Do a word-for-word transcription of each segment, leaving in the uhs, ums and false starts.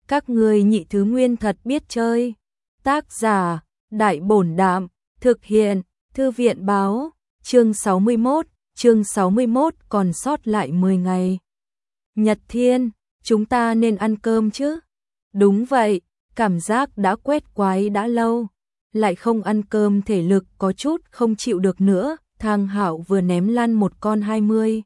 Các ngươi nhị thứ nguyên thật biết chơi. Tác giả, Đại Bổn Đạm, thực hiện, Thư viện Báo, chương sáu mươi mốt, chương sáu mươi mốt còn sót lại mười ngày. Nhật Thiên, chúng ta nên ăn cơm chứ? Đúng vậy, cảm giác đã quét quái đã lâu, lại không ăn cơm thể lực có chút không chịu được nữa. Thang Hạo vừa ném lăn một con hai mươi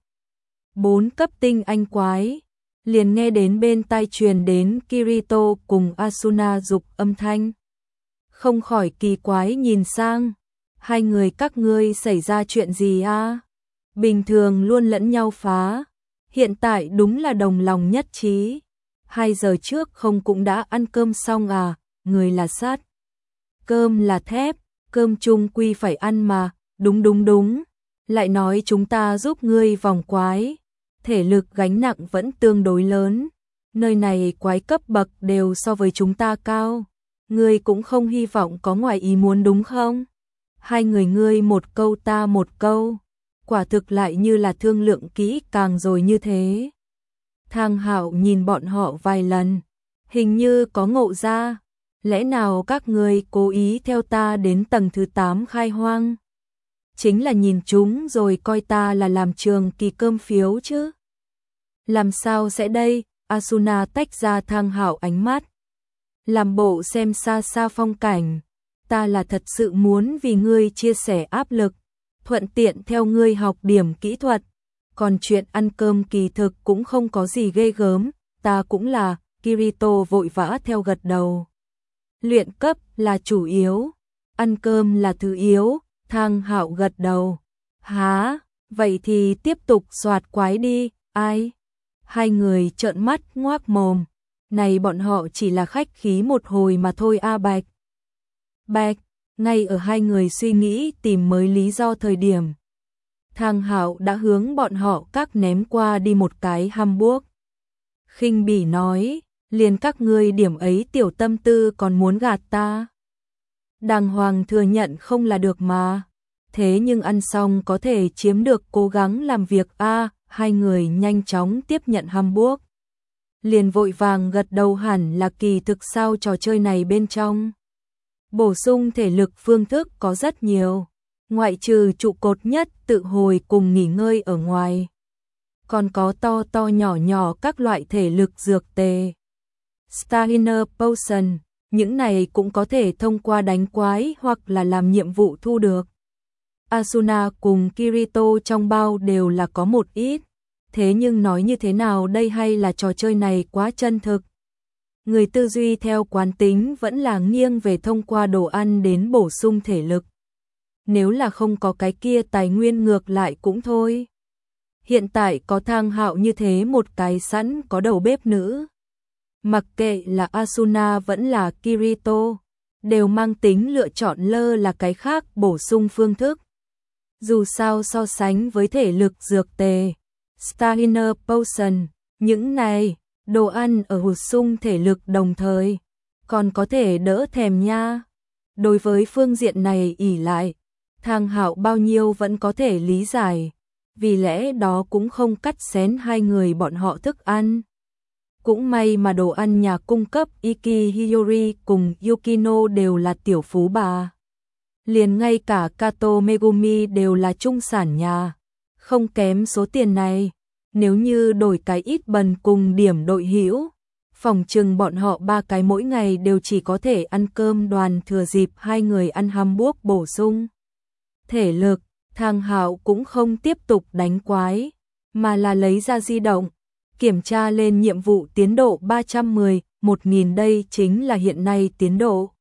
bốn cấp tinh anh quái, liền nghe đến bên tai truyền đến Kirito cùng Asuna dục âm thanh. Không khỏi kỳ quái nhìn sang, hai người các ngươi xảy ra chuyện gì a? Bình thường luôn lẫn nhau phá, hiện tại đúng là đồng lòng nhất trí. Hai giờ trước không cũng đã ăn cơm xong à? Người là sắt, cơm là thép, cơm chung quy phải ăn mà. Đúng đúng đúng, lại nói chúng ta giúp ngươi vòng quái, thể lực gánh nặng vẫn tương đối lớn, nơi này quái cấp bậc đều so với chúng ta cao, ngươi cũng không hy vọng có ngoài ý muốn đúng không? Hai người ngươi một câu ta một câu, quả thực lại như là thương lượng kỹ càng rồi như thế. Thang Hạo nhìn bọn họ vài lần, hình như có ngộ ra, lẽ nào các ngươi cố ý theo ta đến tầng thứ tám khai hoang? Chính là nhìn chúng rồi coi ta là làm trường kỳ cơm phiếu chứ. Làm sao sẽ đây? Asuna tách ra Thang Hạo ánh mắt, làm bộ xem xa xa phong cảnh. Ta là thật sự muốn vì ngươi chia sẻ áp lực, thuận tiện theo ngươi học điểm kỹ thuật. Còn chuyện ăn cơm kỳ thực cũng không có gì ghê gớm, ta cũng là. Kirito vội vã theo gật đầu. Luyện cấp là chủ yếu, ăn cơm là thứ yếu. Thang Hạo gật đầu. Hả? Vậy thì tiếp tục soạt quái đi. Ai? Hai người trợn mắt ngoác mồm. Này bọn họ chỉ là khách khí một hồi mà thôi a. Bạch. Bạch, ngay ở hai người suy nghĩ tìm mới lý do thời điểm, Thang Hạo đã hướng bọn họ các ném qua đi một cái hamburger. Khinh bỉ nói, liền các ngươi điểm ấy tiểu tâm tư còn muốn gạt ta. Đàng hoàng thừa nhận không là được mà. Thế nhưng ăn xong có thể chiếm được cố gắng làm việc a. Hai người nhanh chóng tiếp nhận hamburger, liền vội vàng gật đầu. Hẳn là kỳ thực sao trò chơi này bên trong bổ sung thể lực phương thức có rất nhiều, ngoại trừ trụ cột nhất tự hồi cùng nghỉ ngơi ở ngoài, còn có to to nhỏ nhỏ các loại thể lực dược tề, Stamina Potion. Những này cũng có thể thông qua đánh quái hoặc là làm nhiệm vụ thu được. Asuna cùng Kirito trong bao đều là có một ít. Thế nhưng nói như thế nào đây, hay là trò chơi này quá chân thực. Người tư duy theo quán tính vẫn là nghiêng về thông qua đồ ăn đến bổ sung thể lực. Nếu là không có cái kia tài nguyên ngược lại cũng thôi. Hiện tại có Thang Hạo như thế một cái sẵn có đầu bếp nữ. Mặc kệ là Asuna vẫn là Kirito, đều mang tính lựa chọn lơ là cái khác bổ sung phương thức. Dù sao so sánh với thể lực dược tề, Stamina Potion, những này, đồ ăn ở bổ sung thể lực đồng thời, còn có thể đỡ thèm nha. Đối với phương diện này ỷ lại, Thang Hạo bao nhiêu vẫn có thể lý giải, vì lẽ đó cũng không cắt xén hai người bọn họ thức ăn. Cũng may mà đồ ăn nhà cung cấp Iki Hiyori cùng Yukino đều là tiểu phú bà. Liền ngay cả Kato Megumi đều là trung sản nhà, không kém số tiền này. Nếu như đổi cái ít bần cùng điểm đội hữu, phòng trừng bọn họ ba cái mỗi ngày đều chỉ có thể ăn cơm đoàn, thừa dịp hai người ăn hamburger bổ sung thể lực. Thang Hạo cũng không tiếp tục đánh quái, mà là lấy ra di động, kiểm tra lên nhiệm vụ tiến độ ba trăm mười, một nghìn, đây chính là hiện nay tiến độ.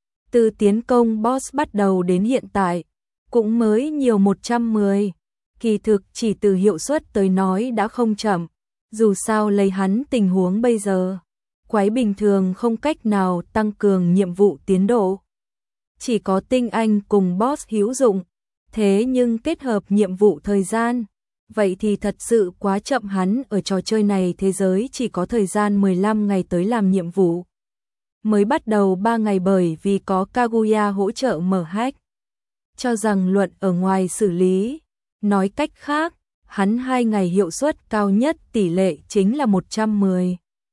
Từ tiến công boss bắt đầu đến hiện tại, cũng mới nhiều một trăm mười. Kỳ thực chỉ từ hiệu suất tới nói đã không chậm, dù sao lấy hắn tình huống bây giờ, quái bình thường không cách nào tăng cường nhiệm vụ tiến độ. Chỉ có tinh anh cùng boss hữu dụng, thế nhưng kết hợp nhiệm vụ thời gian, vậy thì thật sự quá chậm. Hắn ở trò chơi này thế giới chỉ có thời gian mười lăm ngày tới làm nhiệm vụ. Mới bắt đầu ba ngày bởi vì có Kaguya hỗ trợ mở hack. Cho rằng luận ở ngoài xử lý. Nói cách khác, hắn hai ngày hiệu suất cao nhất tỷ lệ chính là một trăm mười.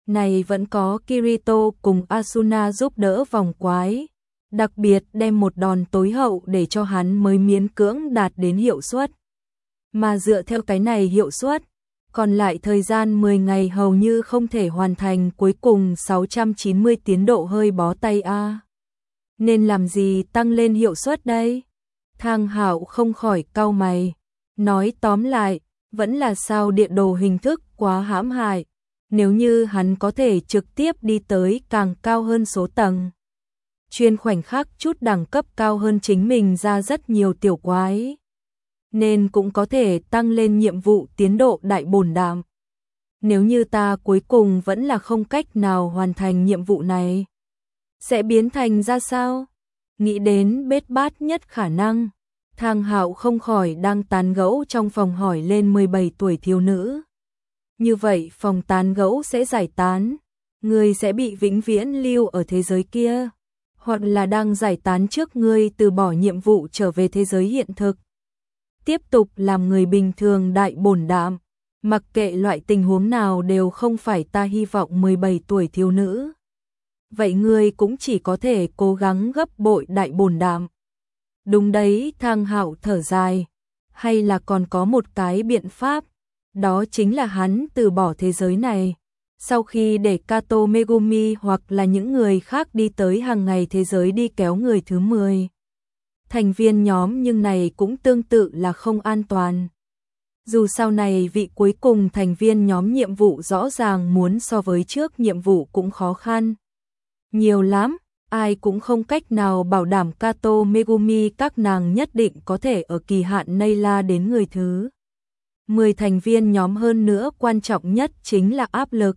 này vẫn có Kirito cùng Asuna giúp đỡ vòng quái, đặc biệt đem một đòn tối hậu để cho hắn mới miễn cưỡng đạt đến hiệu suất. Mà dựa theo cái này hiệu suất, còn lại thời gian mười ngày hầu như không thể hoàn thành, cuối cùng sáu trăm chín mươi tiến độ hơi bó tay a. Nên làm gì tăng lên hiệu suất đây? Thang Hạo không khỏi cau mày, nói tóm lại, vẫn là sao địa đồ hình thức quá hãm hại, nếu như hắn có thể trực tiếp đi tới càng cao hơn số tầng, chuyên khoảnh khắc chút đẳng cấp cao hơn chính mình ra rất nhiều tiểu quái, nên cũng có thể tăng lên nhiệm vụ tiến độ đại bổn đạm. Nếu như ta cuối cùng vẫn là không cách nào hoàn thành nhiệm vụ này, sẽ biến thành ra sao? Nghĩ đến bết bát nhất khả năng, Thang Hạo không khỏi đang tán gẫu trong phòng hỏi lên mười bảy tuổi thiếu nữ. Như vậy phòng tán gẫu sẽ giải tán, ngươi sẽ bị vĩnh viễn lưu ở thế giới kia, hoặc là đang giải tán trước ngươi từ bỏ nhiệm vụ trở về thế giới hiện thực, tiếp tục làm người bình thường đại bổn đạm, mặc kệ loại tình huống nào đều không phải ta hy vọng. Mười bảy tuổi thiếu nữ. Vậy ngươi cũng chỉ có thể cố gắng gấp bội đại bổn đạm. Đúng đấy, Thang Hạo thở dài, hay là còn có một cái biện pháp, đó chính là hắn từ bỏ thế giới này. Sau khi để Kato Megumi hoặc là những người khác đi tới hàng ngày thế giới đi kéo người thứ mười thành viên nhóm, nhưng này cũng tương tự là không an toàn. Dù sau này vị cuối cùng thành viên nhóm nhiệm vụ rõ ràng muốn so với trước nhiệm vụ cũng khó khăn nhiều lắm, ai cũng không cách nào bảo đảm Kato Megumi các nàng nhất định có thể ở kỳ hạn này la đến người thứ mười thành viên nhóm, hơn nữa quan trọng nhất chính là áp lực.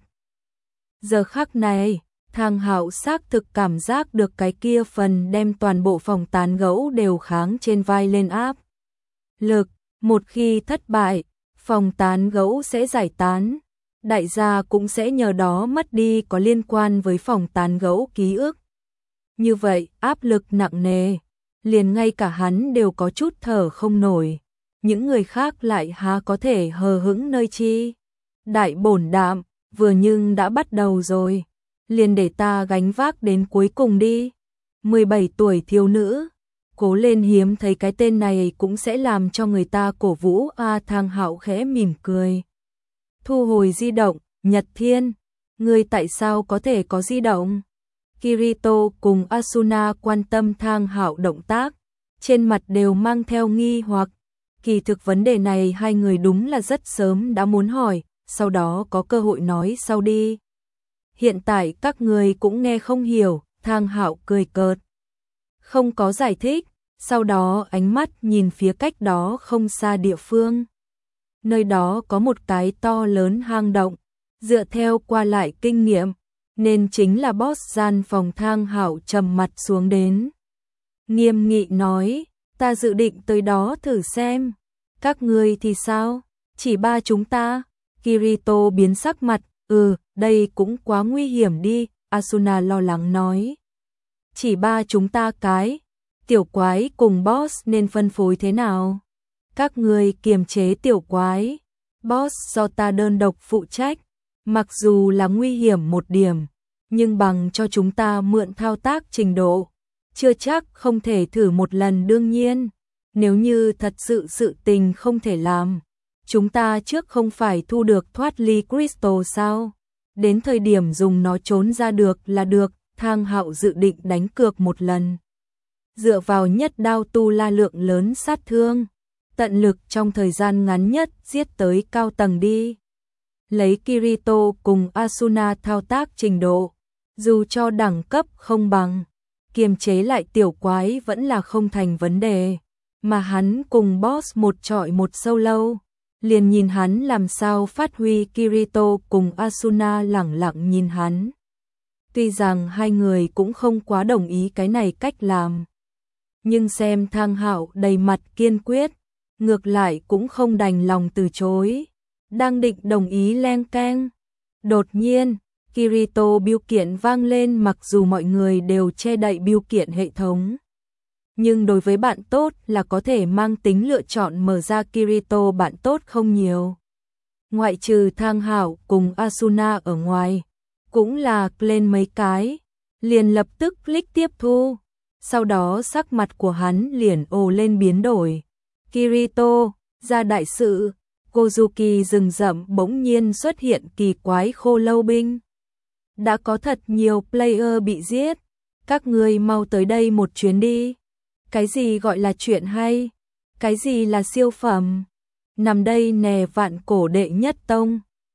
Giờ khắc này, Thang Hạo xác thực cảm giác được cái kia phần đem toàn bộ phòng tán gẫu đều kháng trên vai lên áp lực, một khi thất bại, phòng tán gẫu sẽ giải tán, đại gia cũng sẽ nhờ đó mất đi có liên quan với phòng tán gẫu ký ức. Như vậy, áp lực nặng nề, liền ngay cả hắn đều có chút thở không nổi, những người khác lại há có thể hờ hững nơi chi. Đại bổn đạm, vừa nhưng đã bắt đầu rồi, liền để ta gánh vác đến cuối cùng đi. Mười bảy tuổi thiếu nữ, cố lên, hiếm thấy cái tên này cũng sẽ làm cho người ta cổ vũ a. Thang Hạo khẽ mỉm cười. Thu hồi di động, Nhật Thiên, ngươi tại sao có thể có di động? Kirito cùng Asuna quan tâm Thang Hạo động tác, trên mặt đều mang theo nghi hoặc. Kỳ thực vấn đề này hai người đúng là rất sớm đã muốn hỏi, sau đó có cơ hội nói sau đi. Hiện tại các người cũng nghe không hiểu, Thang Hạo cười cợt, không có giải thích, sau đó ánh mắt nhìn phía cách đó không xa địa phương. Nơi đó có một cái to lớn hang động, dựa theo qua lại kinh nghiệm, nên chính là boss gian phòng. Thang Hạo trầm mặt xuống đến, nghiêm nghị nói, ta dự định tới đó thử xem, các ngươi thì sao? Chỉ ba chúng ta? Kirito biến sắc mặt, ừ, đây cũng quá nguy hiểm đi, Asuna lo lắng nói. Chỉ ba chúng ta cái, tiểu quái cùng boss nên phân phối thế nào? Các ngươi kiềm chế tiểu quái, boss do ta đơn độc phụ trách, mặc dù là nguy hiểm một điểm, nhưng bằng cho chúng ta mượn thao tác trình độ, chưa chắc không thể thử một lần. Đương nhiên, nếu như thật sự sự tình không thể làm, chúng ta trước không phải thu được thoát ly Crystal sao? Đến thời điểm dùng nó trốn ra được là được. Thang Hạo dự định đánh cược một lần, dựa vào nhất đao tu la lượng lớn sát thương, tận lực trong thời gian ngắn nhất giết tới cao tầng đi. Lấy Kirito cùng Asuna thao tác trình độ, dù cho đẳng cấp không bằng, kiềm chế lại tiểu quái vẫn là không thành vấn đề, mà hắn cùng boss một trọi một solo, liền nhìn hắn làm sao phát huy. Kirito cùng Asuna lẳng lặng nhìn hắn. Tuy rằng hai người cũng không quá đồng ý cái này cách làm, nhưng xem Thang Hạo đầy mặt kiên quyết, ngược lại cũng không đành lòng từ chối, đang định đồng ý len keng. Đột nhiên, Kirito bưu kiện vang lên, mặc dù mọi người đều che đậy bưu kiện hệ thống, nhưng đối với bạn tốt là có thể mang tính lựa chọn mở ra. Kirito bạn tốt không nhiều, ngoại trừ Thang Hạo cùng Asuna ở ngoài, cũng là lên mấy cái, liền lập tức click tiếp thu. Sau đó sắc mặt của hắn liền ồ lên biến đổi. Kirito, ra đại sự, Gozuki rừng rậm bỗng nhiên xuất hiện kỳ quái khô lâu binh. Đã có thật nhiều player bị giết, các người mau tới đây một chuyến đi. Cái gì gọi là chuyện hay? Cái gì là siêu phẩm? Nằm đây nè vạn cổ đệ nhất tông.